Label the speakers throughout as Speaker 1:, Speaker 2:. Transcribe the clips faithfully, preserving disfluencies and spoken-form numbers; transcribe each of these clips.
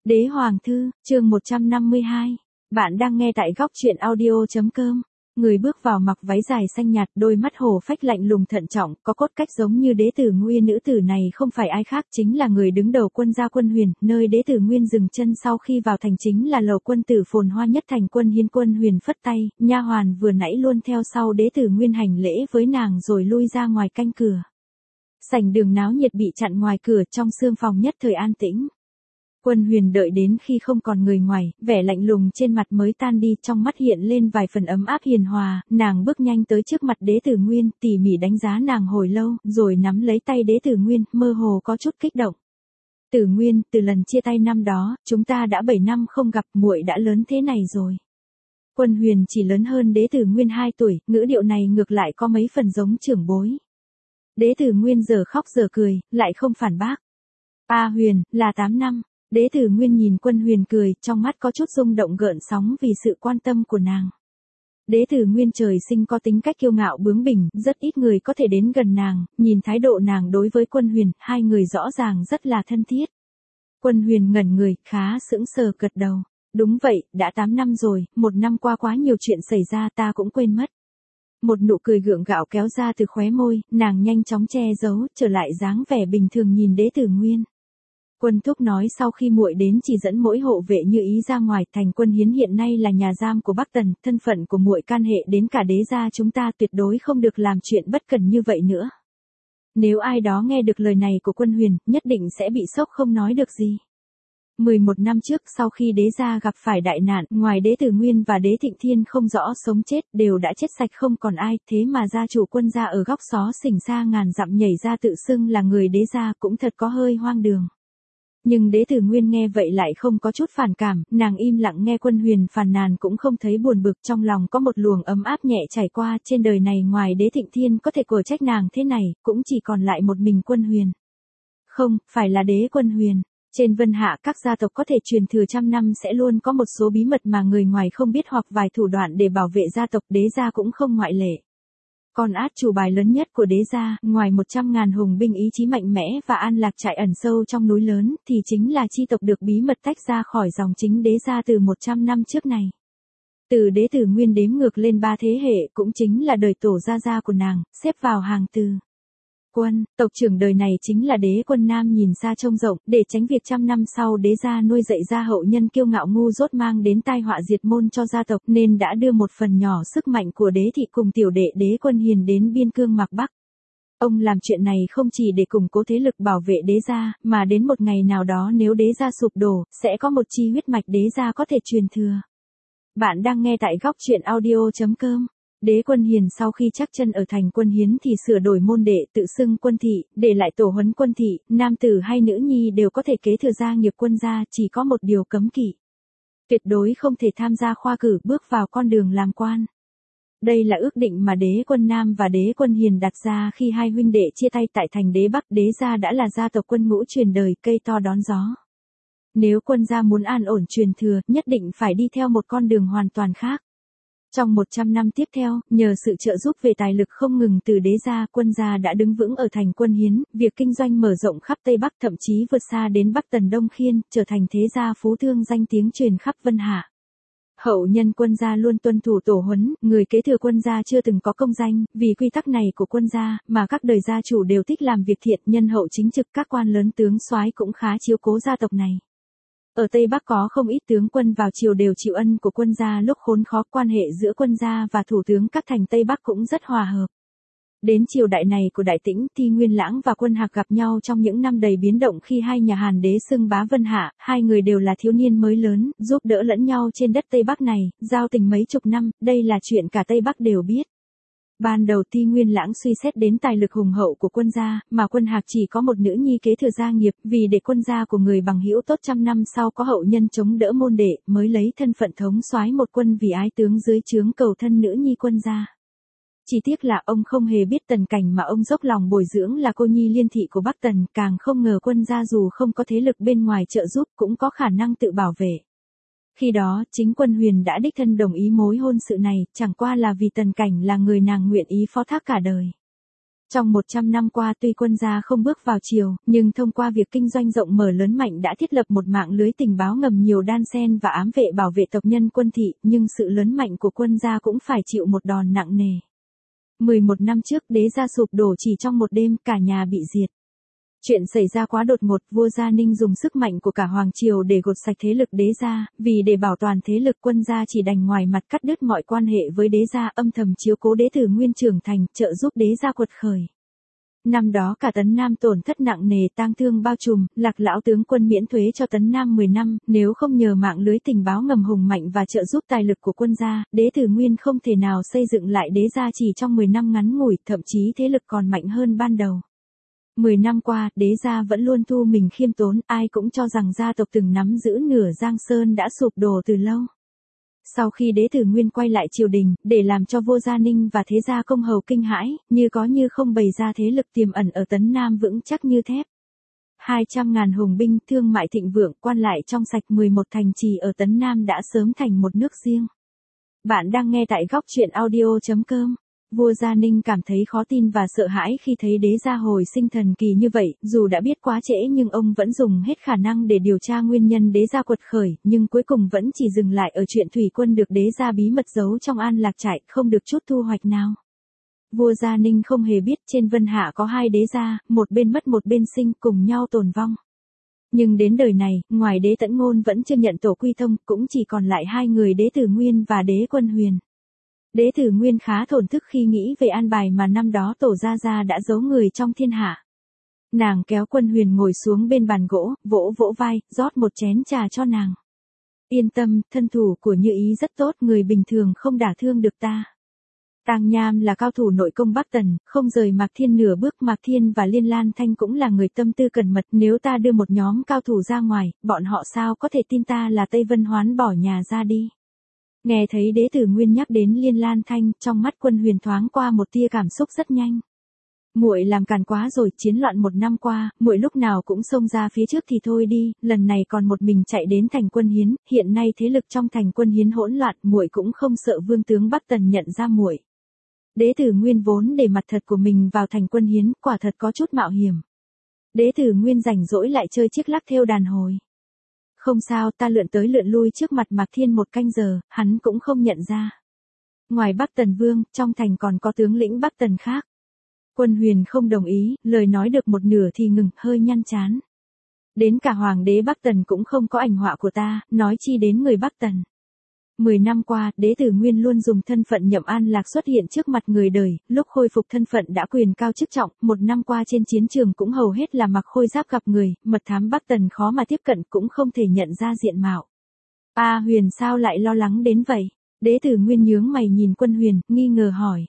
Speaker 1: Đế Hoàng Thư, chương một trăm năm mươi hai. Bạn đang nghe tại góc truyện audio.com. Người bước vào mặc váy dài xanh nhạt, đôi mắt hổ phách lạnh lùng thận trọng, có cốt cách giống như đế tử Nguyên. Nữ tử này không phải ai khác, chính là người đứng đầu quân gia Quân Huyền, nơi đế tử Nguyên dừng chân sau khi vào thành, chính là lầu quân tử phồn hoa nhất thành. Quân Hiến Quân Huyền phất tay, nha hoàn vừa nãy luôn theo sau đế tử Nguyên hành lễ với nàng rồi lui ra ngoài canh cửa. Sảnh đường náo nhiệt bị chặn ngoài cửa, trong sương phòng nhất thời an tĩnh. Quân Huyền đợi đến khi không còn người ngoài, vẻ lạnh lùng trên mặt mới tan đi, trong mắt hiện lên vài phần ấm áp hiền hòa. Nàng bước nhanh tới trước mặt đế tử Nguyên, tỉ mỉ đánh giá nàng hồi lâu, rồi nắm lấy tay đế tử Nguyên, mơ hồ có chút kích động. Tử Nguyên, từ lần chia tay năm đó, chúng ta đã bảy năm không gặp, muội đã lớn thế này rồi. Quân Huyền chỉ lớn hơn đế tử Nguyên hai tuổi, ngữ điệu này ngược lại có mấy phần giống trưởng bối. Đế tử Nguyên giờ khóc giờ cười, lại không phản bác. A Huyền, là tám năm. Đế tử Nguyên nhìn Quân Huyền cười, trong mắt có chút rung động gợn sóng vì sự quan tâm của nàng. Đế tử Nguyên trời sinh có tính cách kiêu ngạo bướng bỉnh, rất ít người có thể đến gần nàng, nhìn thái độ nàng đối với Quân Huyền, hai người rõ ràng rất là thân thiết. Quân Huyền ngẩn người, khá sững sờ gật đầu. Đúng vậy, đã tám năm rồi, một năm qua quá nhiều chuyện xảy ra ta cũng quên mất. Một nụ cười gượng gạo kéo ra từ khóe môi, nàng nhanh chóng che giấu, trở lại dáng vẻ bình thường nhìn đế tử Nguyên. Quân thúc nói sau khi muội đến chỉ dẫn mỗi hộ vệ như ý ra ngoài, thành Quân Hiến hiện nay là nhà giam của Bắc Tần, thân phận của muội can hệ đến cả đế gia chúng ta, tuyệt đối không được làm chuyện bất cần như vậy nữa. Nếu ai đó nghe được lời này của Quân Huyền, nhất định sẽ bị sốc không nói được gì. mười một năm trước, sau khi đế gia gặp phải đại nạn, ngoài đế tử Nguyên và đế Thịnh Thiên không rõ sống chết, đều đã chết sạch không còn ai, thế mà gia chủ Quân gia ở góc xó xỉnh xa ngàn dặm nhảy ra tự xưng là người đế gia, cũng thật có hơi hoang đường. Nhưng đế tử Nguyên nghe vậy lại không có chút phản cảm, nàng im lặng nghe Quân Huyền phàn nàn cũng không thấy buồn bực, trong lòng có một luồng ấm áp nhẹ chảy qua. Trên đời này ngoài đế Thịnh Thiên có thể của trách nàng thế này, cũng chỉ còn lại một mình Quân Huyền. Không, phải là đế Quân Huyền. Trên Vân Hạ các gia tộc có thể truyền thừa trăm năm sẽ luôn có một số bí mật mà người ngoài không biết hoặc vài thủ đoạn để bảo vệ gia tộc, đế gia cũng không ngoại lệ. Con át chủ bài lớn nhất của đế gia, ngoài một trăm ngàn hùng binh ý chí mạnh mẽ và an lạc trại ẩn sâu trong núi lớn, thì chính là chi tộc được bí mật tách ra khỏi dòng chính đế gia từ một trăm năm trước này. Từ đế tử Nguyên đếm ngược lên ba thế hệ, cũng chính là đời tổ gia gia của nàng, xếp vào hàng từ Quân, tộc trưởng đời này chính là đế Quân Nam nhìn xa trông rộng, để tránh việc trăm năm sau đế gia nuôi dạy ra hậu nhân kiêu ngạo ngu dốt mang đến tai họa diệt môn cho gia tộc, nên đã đưa một phần nhỏ sức mạnh của đế thị cùng tiểu đệ đế Quân Hiền đến biên cương mạc Bắc. Ông làm chuyện này không chỉ để củng cố thế lực bảo vệ đế gia, mà đến một ngày nào đó nếu đế gia sụp đổ, sẽ có một chi huyết mạch đế gia có thể truyền thừa. Bạn đang nghe tại góc truyện audio.com. Đế Quân Hiền sau khi chắc chân ở thành Quân Hiến thì sửa đổi môn đệ, tự xưng Quân thị, để lại tổ huấn Quân thị, nam tử hay nữ nhi đều có thể kế thừa gia nghiệp Quân gia, chỉ có một điều cấm kỵ. Tuyệt đối không thể tham gia khoa cử, bước vào con đường làm quan. Đây là ước định mà đế Quân Nam và đế Quân Hiền đặt ra khi hai huynh đệ chia tay tại thành đế Bắc. Đế gia đã là gia tộc quân ngũ truyền đời, cây to đón gió. Nếu Quân gia muốn an ổn truyền thừa, nhất định phải đi theo một con đường hoàn toàn khác. Trong một trăm năm tiếp theo, nhờ sự trợ giúp về tài lực không ngừng từ đế gia, Quân gia đã đứng vững ở thành Quân Hiến, việc kinh doanh mở rộng khắp Tây Bắc, thậm chí vượt xa đến Bắc Tần Đông Khiên, trở thành thế gia phú thương danh tiếng truyền khắp Vân Hạ. Hậu nhân Quân gia luôn tuân thủ tổ huấn, người kế thừa Quân gia chưa từng có công danh, vì quy tắc này của Quân gia, mà các đời gia chủ đều thích làm việc thiện, nhân hậu chính trực, các quan lớn tướng soái cũng khá chiếu cố gia tộc này. Ở Tây Bắc có không ít tướng quân vào triều đều chịu ân của Quân gia lúc khốn khó, quan hệ giữa Quân gia và thủ tướng các thành Tây Bắc cũng rất hòa hợp. Đến triều đại này của Đại Tĩnh, Thi Nguyên Lãng và Quân Hạc gặp nhau trong những năm đầy biến động khi hai nhà Hàn đế xưng bá Vân Hạ, hai người đều là thiếu niên mới lớn, giúp đỡ lẫn nhau trên đất Tây Bắc này, giao tình mấy chục năm, đây là chuyện cả Tây Bắc đều biết. Ban đầu Thi Nguyên Lãng suy xét đến tài lực hùng hậu của Quân gia, mà Quân Hạc chỉ có một nữ nhi kế thừa gia nghiệp, vì để Quân gia của người bằng hữu tốt trăm năm sau có hậu nhân chống đỡ môn đệ, mới lấy thân phận thống soái một quân vì ái tướng dưới trướng cầu thân nữ nhi Quân gia. Chỉ tiếc là ông không hề biết Tần Cảnh mà ông dốc lòng bồi dưỡng là cô nhi liên thị của Bắc Tần, càng không ngờ Quân gia dù không có thế lực bên ngoài trợ giúp cũng có khả năng tự bảo vệ. Khi đó, chính Quân Huyền đã đích thân đồng ý mối hôn sự này, chẳng qua là vì Tần Cảnh là người nàng nguyện ý phó thác cả đời. Trong một trăm năm qua tuy quân gia không bước vào triều, nhưng thông qua việc kinh doanh rộng mở lớn mạnh đã thiết lập một mạng lưới tình báo ngầm nhiều đan xen và ám vệ bảo vệ tộc nhân quân thị, nhưng sự lớn mạnh của quân gia cũng phải chịu một đòn nặng nề. mười một năm trước đế gia sụp đổ chỉ trong một đêm, cả nhà bị diệt. Chuyện xảy ra quá đột ngột, vua Gia Ninh dùng sức mạnh của cả hoàng triều để gột sạch thế lực đế gia, vì để bảo toàn thế lực quân gia chỉ đành ngoài mặt cắt đứt mọi quan hệ với đế gia, âm thầm chiếu cố đế tử Nguyên trưởng thành, trợ giúp đế gia quật khởi. Năm đó cả Tấn Nam tổn thất nặng nề, tang thương bao trùm, Lạc lão tướng quân miễn thuế cho Tấn Nam mười năm, nếu không nhờ mạng lưới tình báo ngầm hùng mạnh và trợ giúp tài lực của quân gia, đế tử Nguyên không thể nào xây dựng lại đế gia chỉ trong mười năm ngắn ngủi, thậm chí thế lực còn mạnh hơn ban đầu. Mười năm qua, đế gia vẫn luôn thu mình khiêm tốn, ai cũng cho rằng gia tộc từng nắm giữ nửa Giang Sơn đã sụp đổ từ lâu. Sau khi đế tử Nguyên quay lại triều đình, để làm cho vua Gia Ninh và thế gia công hầu kinh hãi, như có như không bày ra thế lực tiềm ẩn ở Tấn Nam vững chắc như thép. Hai trăm ngàn hùng binh, thương mại thịnh vượng, quan lại trong sạch, mười một thành trì ở Tấn Nam đã sớm thành một nước riêng. Bạn đang nghe tại góc truyện audio chấm com. Vua Gia Ninh cảm thấy khó tin và sợ hãi khi thấy đế gia hồi sinh thần kỳ như vậy, dù đã biết quá trễ nhưng ông vẫn dùng hết khả năng để điều tra nguyên nhân đế gia quật khởi, nhưng cuối cùng vẫn chỉ dừng lại ở chuyện thủy quân được đế gia bí mật giấu trong An Lạc trại, không được chút thu hoạch nào. Vua Gia Ninh không hề biết trên Vân Hạ có hai đế gia, một bên mất một bên sinh, cùng nhau tồn vong. Nhưng đến đời này, ngoài đế Tẫn Ngôn vẫn chưa nhận tổ quy thông, cũng chỉ còn lại hai người, đế Tử Nguyên và đế Quân Huyền. Đế Tử Nguyên khá thổn thức khi nghĩ về an bài mà năm đó tổ gia gia đã giấu người trong thiên hạ. Nàng kéo Quân Huyền ngồi xuống bên bàn gỗ, vỗ vỗ vai, rót một chén trà cho nàng. Yên tâm, thân thủ của Như Ý rất tốt, người bình thường không đả thương được ta. Tang Nham là cao thủ nội công Bắc Tần, không rời Mạc Thiên nửa bước. Mạc Thiên và Liên Lan Thanh cũng là người tâm tư cẩn mật, nếu ta đưa một nhóm cao thủ ra ngoài, bọn họ sao có thể tin ta là Tây Vân Hoán bỏ nhà ra đi. Nghe thấy đế tử Nguyên nhắc đến Liên Lan Thanh, trong mắt Quân Huyền thoáng qua một tia cảm xúc rất nhanh. Muội làm càn quá rồi, chiến loạn một năm qua, muội lúc nào cũng xông ra phía trước thì thôi đi, lần này còn một mình chạy đến thành Quân Hiến, hiện nay thế lực trong thành Quân Hiến hỗn loạn, muội cũng không sợ vương tướng Bắc Tần nhận ra muội. Đế tử Nguyên vốn để mặt thật của mình vào thành Quân Hiến, quả thật có chút mạo hiểm. Đế tử Nguyên rảnh rỗi lại chơi chiếc lắc thêu đàn hồi. Không sao, ta lượn tới lượn lui trước mặt Mạc Thiên một canh giờ, hắn cũng không nhận ra. Ngoài Bắc Tần Vương, trong thành còn có tướng lĩnh Bắc Tần khác. Quân Huyền không đồng ý, lời nói được một nửa thì ngừng, hơi nhăn chán. Đến cả hoàng đế Bắc Tần cũng không có ảnh họa của ta, nói chi đến người Bắc Tần. Mười năm qua, đế tử Nguyên luôn dùng thân phận Nhậm An Lạc xuất hiện trước mặt người đời, lúc khôi phục thân phận đã quyền cao chức trọng, một năm qua trên chiến trường cũng hầu hết là mặc khôi giáp gặp người, mật thám Bắc Tần khó mà tiếp cận, cũng không thể nhận ra diện mạo. A Huyền sao lại lo lắng đến vậy? Đế tử Nguyên nhướng mày nhìn Quân Huyền, nghi ngờ hỏi.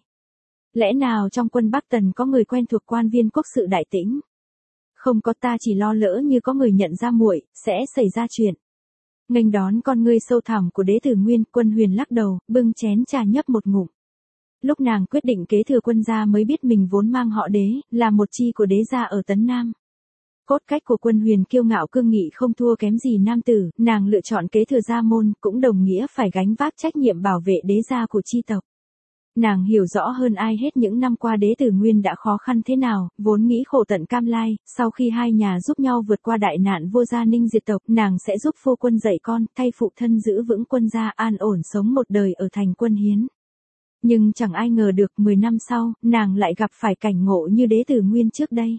Speaker 1: Lẽ nào trong quân Bắc Tần có người quen thuộc quan viên quốc sự Đại Tĩnh? Không có, ta chỉ lo lỡ như có người nhận ra muội, sẽ xảy ra chuyện. Nghênh đón con ngươi sâu thẳm của đế tử Nguyên, Quân Huyền lắc đầu, bưng chén trà nhấp một ngụm. Lúc nàng quyết định kế thừa quân gia mới biết mình vốn mang họ đế, là một chi của đế gia ở Tấn Nam. Cốt cách của Quân Huyền kiêu ngạo cương nghị không thua kém gì nam tử, nàng lựa chọn kế thừa gia môn, cũng đồng nghĩa phải gánh vác trách nhiệm bảo vệ đế gia của chi tộc. Nàng hiểu rõ hơn ai hết những năm qua đế tử Nguyên đã khó khăn thế nào, vốn nghĩ khổ tận cam lai, sau khi hai nhà giúp nhau vượt qua đại nạn vua Gia Ninh diệt tộc, nàng sẽ giúp phu quân dạy con, thay phụ thân giữ vững quân gia, an ổn sống một đời ở thành Quân Hiến. Nhưng chẳng ai ngờ được mười năm sau, nàng lại gặp phải cảnh ngộ như đế tử Nguyên trước đây.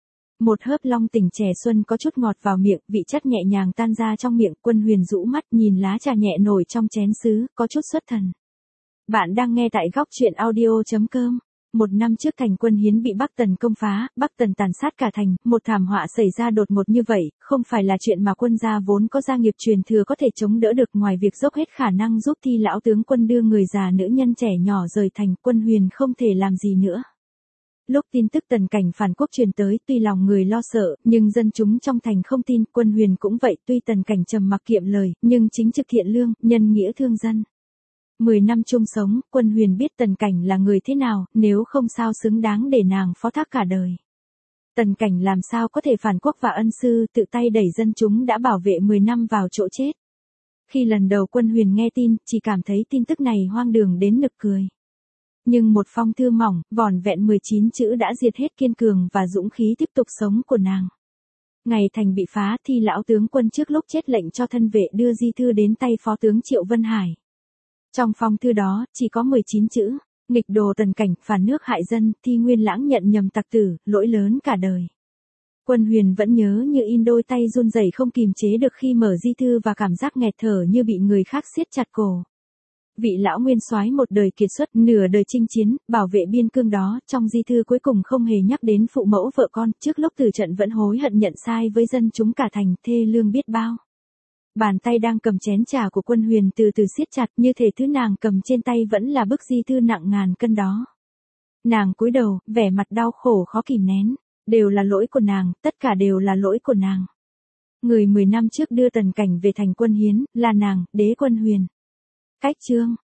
Speaker 1: Một hớp long tỉnh trẻ xuân có chút ngọt vào miệng, vị chất nhẹ nhàng tan ra trong miệng. Quân Huyền rũ mắt nhìn lá trà nhẹ nổi trong chén sứ, có chút xuất thần. Bạn đang nghe tại góc truyện audio chấm com. Một năm trước thành Quân Hiến bị Bắc Tần công phá, Bắc Tần tàn sát cả thành, một thảm họa xảy ra đột ngột như vậy, không phải là chuyện mà quân gia vốn có gia nghiệp truyền thừa có thể chống đỡ được, ngoài việc dốc hết khả năng giúp Thi lão tướng quân đưa người già nữ nhân trẻ nhỏ rời thành, Quân Huyền không thể làm gì nữa. Lúc tin tức Tần Cảnh phản quốc truyền tới, tuy lòng người lo sợ, nhưng dân chúng trong thành không tin, Quân Huyền cũng vậy, tuy Tần Cảnh trầm mặc kiệm lời, nhưng chính trực thiện lương, nhân nghĩa thương dân. Mười năm chung sống, Quân Huyền biết Tần Cảnh là người thế nào, nếu không sao xứng đáng để nàng phó thác cả đời. Tần Cảnh làm sao có thể phản quốc và ân sư, tự tay đẩy dân chúng đã bảo vệ mười năm vào chỗ chết. Khi lần đầu Quân Huyền nghe tin, chỉ cảm thấy tin tức này hoang đường đến nực cười. Nhưng một phong thư mỏng, vỏn vẹn mười chín chữ đã diệt hết kiên cường và dũng khí tiếp tục sống của nàng. Ngày thành bị phá thì lão tướng quân trước lúc chết lệnh cho thân vệ đưa di thư đến tay phó tướng Triệu Vân Hải. Trong phong thư đó, chỉ có mười chín chữ, nghịch đồ tần cảnh, phản nước hại dân, Thi Nguyên Lãng nhận nhầm tặc tử, lỗi lớn cả đời. Quân Huyền vẫn nhớ như in, đôi tay run rẩy không kìm chế được khi mở di thư và cảm giác nghẹt thở như bị người khác siết chặt cổ. Vị lão nguyên soái một đời kiệt xuất, nửa đời chinh chiến, bảo vệ biên cương đó, trong di thư cuối cùng không hề nhắc đến phụ mẫu vợ con, trước lúc từ trận vẫn hối hận nhận sai với dân chúng cả thành, thê lương biết bao. Bàn tay đang cầm chén trà của Quân Huyền từ từ siết chặt, như thể thứ nàng cầm trên tay vẫn là bức di thư nặng ngàn cân đó. Nàng cúi đầu, vẻ mặt đau khổ khó kìm nén. Đều là lỗi của nàng, tất cả đều là lỗi của nàng. Người mười năm trước đưa Tần Cảnh về thành Quân Hiến, là nàng, Đế Quân Huyền. Cách chương